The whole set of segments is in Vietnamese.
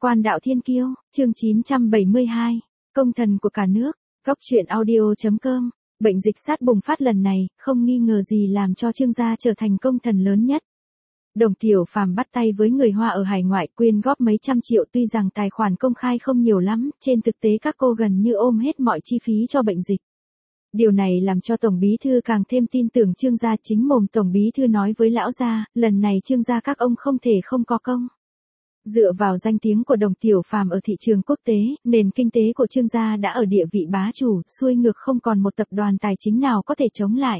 Quan đạo thiên kiêu, chương 972, công thần của cả nước, góc truyện audio.com. Bệnh dịch sát bùng phát lần này, không nghi ngờ gì làm cho Trương gia trở thành công thần lớn nhất. Đồng Tiểu Phàm bắt tay với người Hoa ở hải ngoại quyên góp mấy trăm triệu, tuy rằng tài khoản công khai không nhiều lắm, trên thực tế các cô gần như ôm hết mọi chi phí cho bệnh dịch. Điều này làm cho Tổng Bí Thư càng thêm tin tưởng Trương gia, chính mồm Tổng Bí Thư nói với lão gia, lần này Trương gia các ông không thể không có công. Dựa vào danh tiếng của Đồng Tiểu Phàm ở thị trường quốc tế, nền kinh tế của Trương gia đã ở địa vị bá chủ, xuôi ngược không còn một tập đoàn tài chính nào có thể chống lại.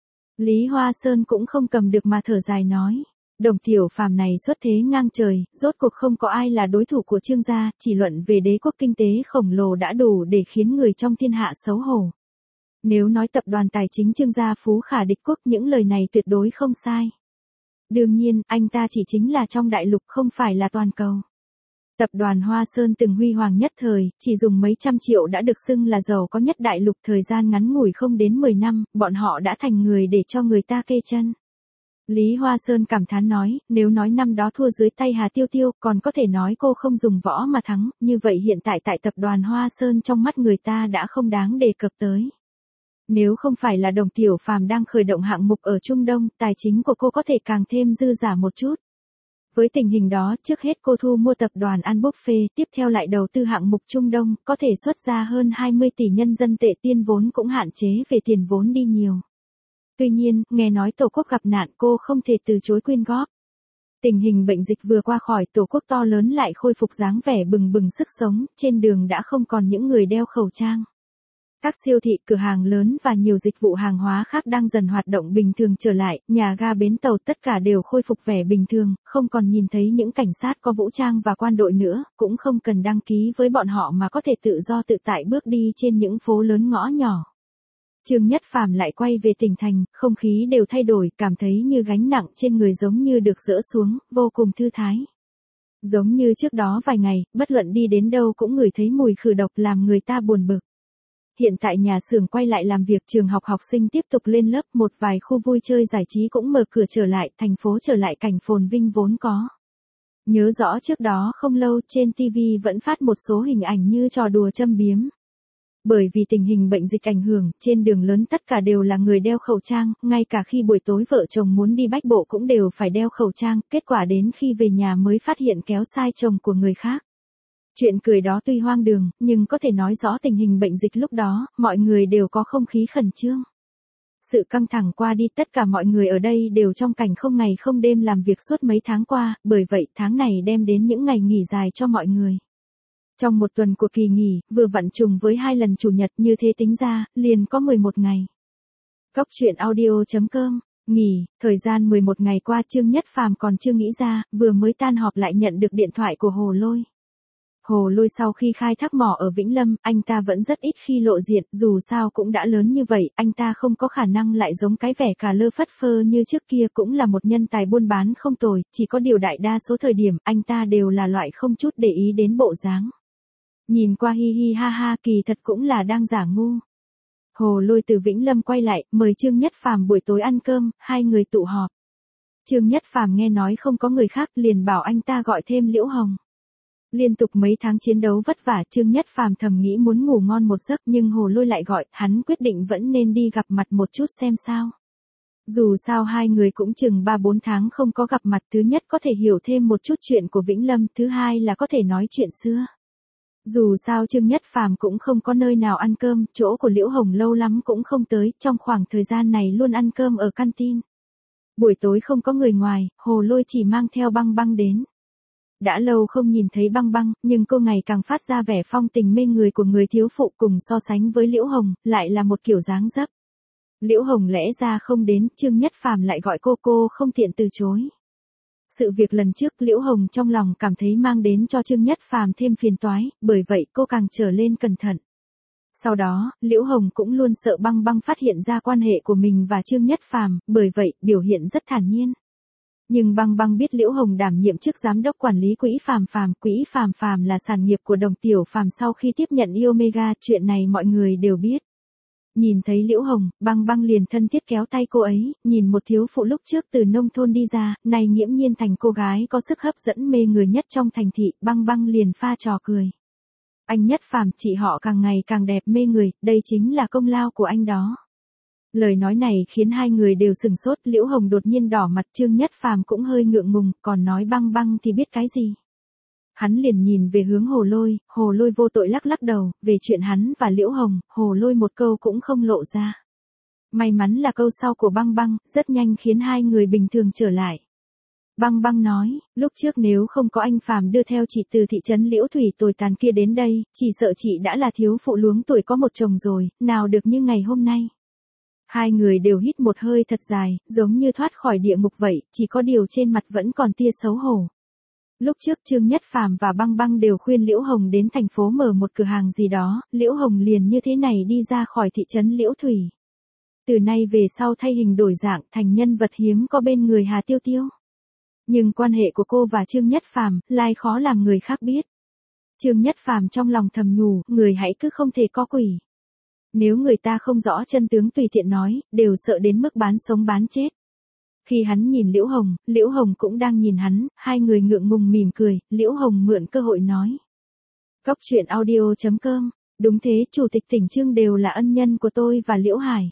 Lý Hoa Sơn cũng không cầm được mà thở dài nói. Đồng Tiểu Phàm này xuất thế ngang trời, rốt cuộc không có ai là đối thủ của Trương gia, chỉ luận về đế quốc kinh tế khổng lồ đã đủ để khiến người trong thiên hạ xấu hổ. Nếu nói tập đoàn tài chính Trương gia phú khả địch quốc, những lời này tuyệt đối không sai. Đương nhiên, anh ta chỉ chính là trong đại lục, không phải là toàn cầu. Tập đoàn Hoa Sơn từng huy hoàng nhất thời, chỉ dùng mấy trăm triệu đã được xưng là giàu có nhất đại lục, thời gian ngắn ngủi không đến 10 năm, bọn họ đã thành người để cho người ta kê chân. Lý Hoa Sơn cảm thán nói, nếu nói năm đó thua dưới tay Hà Tiêu Tiêu, còn có thể nói cô không dùng võ mà thắng, như vậy hiện tại tại tập đoàn Hoa Sơn trong mắt người ta đã không đáng đề cập tới. Nếu không phải là Đồng Tiểu Phàm đang khởi động hạng mục ở Trung Đông, tài chính của cô có thể càng thêm dư giả một chút. Với tình hình đó, trước hết cô thu mua tập đoàn An Buffet, tiếp theo lại đầu tư hạng mục Trung Đông, có thể xuất ra hơn 20 tỷ nhân dân tệ, tiên vốn cũng hạn chế về tiền vốn đi nhiều. Tuy nhiên, nghe nói Tổ quốc gặp nạn, cô không thể từ chối quyên góp. Tình hình bệnh dịch vừa qua khỏi, Tổ quốc to lớn lại khôi phục dáng vẻ bừng bừng sức sống, trên đường đã không còn những người đeo khẩu trang. Các siêu thị, cửa hàng lớn và nhiều dịch vụ hàng hóa khác đang dần hoạt động bình thường trở lại, nhà ga bến tàu tất cả đều khôi phục vẻ bình thường, không còn nhìn thấy những cảnh sát có vũ trang và quan đội nữa, cũng không cần đăng ký với bọn họ mà có thể tự do tự tại bước đi trên những phố lớn ngõ nhỏ. Trương Nhất Phàm lại quay về tỉnh thành, không khí đều thay đổi, cảm thấy như gánh nặng trên người giống như được dỡ xuống, vô cùng thư thái. Giống như trước đó vài ngày, bất luận đi đến đâu cũng ngửi thấy mùi khử độc làm người ta buồn bực. Hiện tại nhà xưởng quay lại làm việc, trường học học sinh tiếp tục lên lớp, một vài khu vui chơi giải trí cũng mở cửa trở lại, thành phố trở lại cảnh phồn vinh vốn có. Nhớ rõ trước đó không lâu trên TV vẫn phát một số hình ảnh như trò đùa châm biếm. Bởi vì tình hình bệnh dịch ảnh hưởng, trên đường lớn tất cả đều là người đeo khẩu trang, ngay cả khi buổi tối vợ chồng muốn đi bách bộ cũng đều phải đeo khẩu trang, kết quả đến khi về nhà mới phát hiện kéo sai chồng của người khác. Chuyện cười đó tuy hoang đường, nhưng có thể nói rõ tình hình bệnh dịch lúc đó, mọi người đều có không khí khẩn trương. Sự căng thẳng qua đi, tất cả mọi người ở đây đều trong cảnh không ngày không đêm làm việc suốt mấy tháng qua, bởi vậy tháng này đem đến những ngày nghỉ dài cho mọi người. Trong một tuần của kỳ nghỉ, vừa vặn trùng với 2 lần chủ nhật, như thế tính ra, liền có 11 ngày. Góc truyện audio.com, nghỉ, thời gian 11 ngày qua Trương Nhất Phàm còn chưa nghĩ ra, vừa mới tan họp lại nhận được điện thoại của Hồ Lôi. Hồ Lôi sau khi khai thác mỏ ở Vĩnh Lâm, anh ta vẫn rất ít khi lộ diện, dù sao cũng đã lớn như vậy, anh ta không có khả năng lại giống cái vẻ cà lơ phất phơ như trước kia, cũng là một nhân tài buôn bán không tồi, chỉ có điều đại đa số thời điểm, anh ta đều là loại không chút để ý đến bộ dáng. Nhìn qua hi hi ha ha, kỳ thật cũng là đang giả ngu. Hồ Lôi từ Vĩnh Lâm quay lại, mời Trương Nhất Phàm buổi tối ăn cơm, hai người tụ họp. Trương Nhất Phàm nghe nói không có người khác, liền bảo anh ta gọi thêm Liễu Hồng. Liên tục mấy tháng chiến đấu vất vả, Trương Nhất Phàm thầm nghĩ muốn ngủ ngon một giấc, nhưng Hồ Lôi lại gọi, hắn quyết định vẫn nên đi gặp mặt một chút xem sao. Dù sao hai người cũng chừng 3-4 tháng không có gặp mặt, thứ nhất có thể hiểu thêm một chút chuyện của Vĩnh Lâm, thứ hai là có thể nói chuyện xưa. Dù sao Trương Nhất Phàm cũng không có nơi nào ăn cơm, chỗ của Liễu Hồng lâu lắm cũng không tới, trong khoảng thời gian này luôn ăn cơm ở canteen. Buổi tối không có người ngoài, Hồ Lôi chỉ mang theo Băng Băng đến. Đã lâu không nhìn thấy Băng Băng, nhưng cô ngày càng phát ra vẻ phong tình mê người của người thiếu phụ, cùng so sánh với Liễu Hồng, lại là một kiểu dáng dấp. Liễu Hồng lẽ ra không đến, Trương Nhất Phàm lại gọi cô không tiện từ chối. Sự việc lần trước Liễu Hồng trong lòng cảm thấy mang đến cho Trương Nhất Phàm thêm phiền toái, bởi vậy cô càng trở lên cẩn thận. Sau đó, Liễu Hồng cũng luôn sợ Băng Băng phát hiện ra quan hệ của mình và Trương Nhất Phàm, bởi vậy biểu hiện rất thản nhiên. Nhưng Băng Băng biết Liễu Hồng đảm nhiệm chức giám đốc quản lý quỹ Phàm Phàm, quỹ Phàm Phàm là sản nghiệp của Đồng Tiểu Phàm sau khi tiếp nhận Iomega, chuyện này mọi người đều biết. Nhìn thấy Liễu Hồng, Băng Băng liền thân thiết kéo tay cô ấy, nhìn một thiếu phụ lúc trước từ nông thôn đi ra, này nghiễm nhiên thành cô gái có sức hấp dẫn mê người nhất trong thành thị, Băng Băng liền pha trò cười. Anh Nhất Phàm, chị họ càng ngày càng đẹp mê người, đây chính là công lao của anh đó. Lời nói này khiến hai người đều sừng sốt, Liễu Hồng đột nhiên đỏ mặt, Trương Nhất Phàm cũng hơi ngượng ngùng, còn nói Băng Băng thì biết cái gì. Hắn liền nhìn về hướng Hồ Lôi vô tội lắc lắc đầu, về chuyện hắn và Liễu Hồng, Hồ Lôi một câu cũng không lộ ra. May mắn là câu sau của Băng Băng, rất nhanh khiến hai người bình thường trở lại. Băng Băng nói, lúc trước nếu không có anh Phàm đưa theo chị từ thị trấn Liễu Thủy tồi tàn kia đến đây, chỉ sợ chị đã là thiếu phụ luống tuổi có một chồng rồi, nào được như ngày hôm nay. Hai người đều hít một hơi thật dài, giống như thoát khỏi địa ngục vậy, chỉ có điều trên mặt vẫn còn tia xấu hổ. Lúc trước Trương Nhất Phàm và Băng Băng đều khuyên Liễu Hồng đến thành phố mở một cửa hàng gì đó, Liễu Hồng liền như thế này đi ra khỏi thị trấn Liễu Thủy. Từ nay về sau thay hình đổi dạng thành nhân vật hiếm có bên người Hà Tiêu Tiêu. Nhưng quan hệ của cô và Trương Nhất Phàm lại khó làm người khác biết. Trương Nhất Phàm trong lòng thầm nhủ, người hãy cứ không thể có quỷ. Nếu người ta không rõ chân tướng tùy tiện nói, đều sợ đến mức bán sống bán chết. Khi hắn nhìn Liễu Hồng cũng đang nhìn hắn, hai người ngượng ngùng mỉm cười, Liễu Hồng mượn cơ hội nói. Góc truyện audio.com, đúng thế, Chủ tịch tỉnh Trương đều là ân nhân của tôi và Liễu Hải.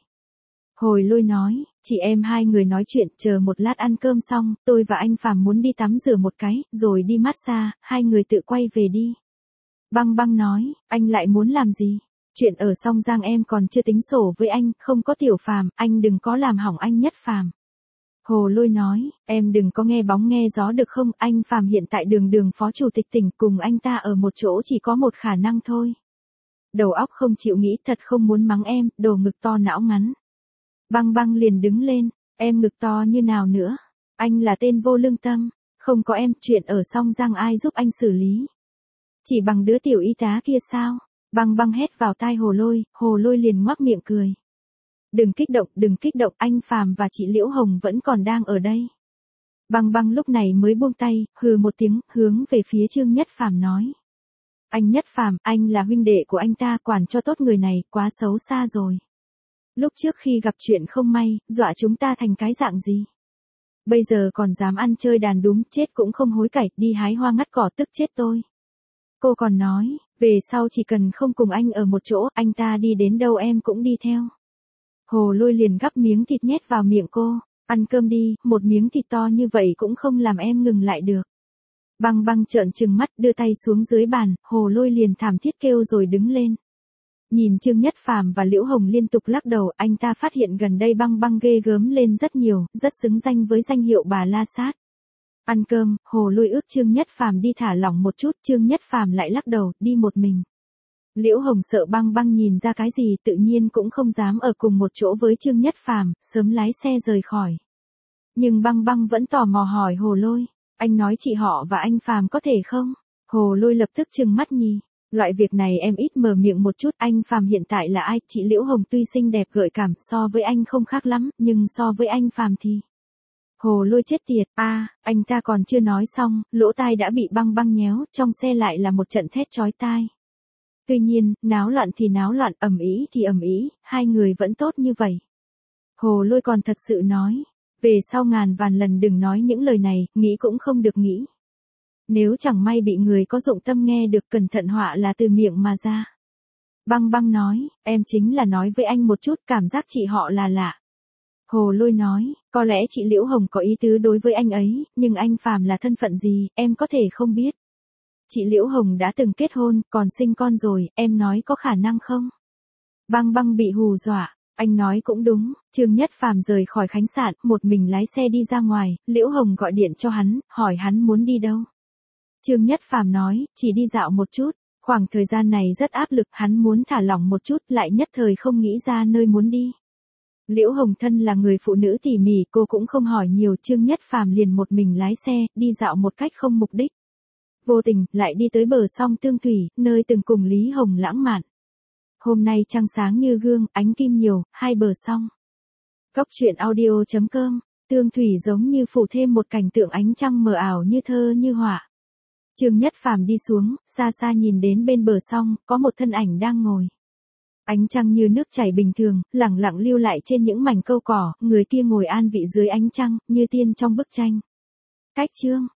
Hồi Lôi nói, chị em hai người nói chuyện, chờ một lát ăn cơm xong, tôi và anh Phàm muốn đi tắm rửa một cái, rồi đi massage, hai người tự quay về đi. Băng Băng nói, anh lại muốn làm gì? Chuyện ở Song Giang em còn chưa tính sổ với anh, không có Tiểu Phàm, anh đừng có làm hỏng anh Nhất Phàm. Hồ Lôi nói, em đừng có nghe bóng nghe gió được không, anh Phàm hiện tại đường phó chủ tịch tỉnh, cùng anh ta ở một chỗ chỉ có một khả năng thôi. Đầu óc không chịu nghĩ, thật không muốn mắng em, đồ ngực to não ngắn. Băng Băng liền đứng lên, em ngực to như nào nữa, anh là tên vô lương tâm, không có em, chuyện ở Song Giang ai giúp anh xử lý. Chỉ bằng đứa tiểu y tá kia sao? Băng Băng hét vào tai Hồ Lôi liền ngoác miệng cười. Đừng kích động, anh Phàm và chị Liễu Hồng vẫn còn đang ở đây. Băng Băng lúc này mới buông tay, hừ một tiếng, hướng về phía Trương Nhất Phàm nói. Anh Nhất Phàm, anh là huynh đệ của anh ta, quản cho tốt người này, quá xấu xa rồi. Lúc trước khi gặp chuyện không may, dọa chúng ta thành cái dạng gì? Bây giờ còn dám ăn chơi đàn đúm, chết cũng không hối cải, đi hái hoa ngắt cỏ tức chết tôi. Cô còn nói, về sau chỉ cần không cùng anh ở một chỗ, anh ta đi đến đâu em cũng đi theo. Hồ Lôi liền gắp miếng thịt nhét vào miệng cô, ăn cơm đi, một miếng thịt to như vậy cũng không làm em ngừng lại được. Băng Băng trợn trừng mắt đưa tay xuống dưới bàn, Hồ Lôi liền thảm thiết kêu rồi đứng lên. Nhìn Trương Nhất Phàm và Liễu Hồng liên tục lắc đầu, anh ta phát hiện gần đây Băng Băng ghê gớm lên rất nhiều, rất xứng danh với danh hiệu bà La Sát. Ăn cơm, Hồ Lôi ước Trương Nhất Phàm đi thả lỏng một chút, Trương Nhất Phàm lại lắc đầu, đi một mình. Liễu Hồng sợ Băng Băng nhìn ra cái gì, tự nhiên cũng không dám ở cùng một chỗ với Trương Nhất Phàm, sớm lái xe rời khỏi. Nhưng Băng Băng vẫn tò mò hỏi Hồ Lôi, anh nói chị họ và anh Phàm có thể không? Hồ Lôi lập tức trừng mắt nhì, loại việc này em ít mở miệng một chút, anh Phàm hiện tại là ai? Chị Liễu Hồng tuy xinh đẹp gợi cảm, so với anh không khác lắm, nhưng so với anh Phàm thì... Hồ Lôi chết tiệt, anh ta còn chưa nói xong, lỗ tai đã bị Băng Băng nhéo, trong xe lại là một trận thét chói tai. Tuy nhiên, náo loạn thì náo loạn, ầm ĩ thì ầm ĩ, hai người vẫn tốt như vậy. Hồ Lôi còn thật sự nói, về sau ngàn vạn lần đừng nói những lời này, nghĩ cũng không được nghĩ. Nếu chẳng may bị người có dụng tâm nghe được, cẩn thận họa là từ miệng mà ra. Băng Băng nói, em chính là nói với anh một chút, cảm giác chị họ là lạ. Hồ Lôi nói, có lẽ chị Liễu Hồng có ý tứ đối với anh ấy, nhưng anh Phàm là thân phận gì, em có thể không biết. Chị Liễu Hồng đã từng kết hôn, còn sinh con rồi, em nói có khả năng không? Băng Băng bị hù dọa, anh nói cũng đúng, Trương Nhất Phàm rời khỏi khách sạn, một mình lái xe đi ra ngoài, Liễu Hồng gọi điện cho hắn, hỏi hắn muốn đi đâu. Trương Nhất Phàm nói, chỉ đi dạo một chút, khoảng thời gian này rất áp lực, hắn muốn thả lỏng một chút, lại nhất thời không nghĩ ra nơi muốn đi. Liễu Hồng thân là người phụ nữ tỉ mỉ, cô cũng không hỏi nhiều, Trương Nhất Phàm liền một mình lái xe, đi dạo một cách không mục đích. Vô tình, lại đi tới bờ sông Tương Thủy, nơi từng cùng Lý Hồng lãng mạn. Hôm nay trăng sáng như gương, ánh kim nhiều, hai bờ sông. Góc truyện audio.com, Tương Thủy giống như phủ thêm một cảnh tượng ánh trăng mờ ảo như thơ như họa. Trương Nhất Phàm đi xuống, xa xa nhìn đến bên bờ sông, có một thân ảnh đang ngồi. Ánh trăng như nước chảy bình thường, lẳng lặng lưu lại trên những mảnh câu cỏ, người kia ngồi an vị dưới ánh trăng, như tiên trong bức tranh. Cách chương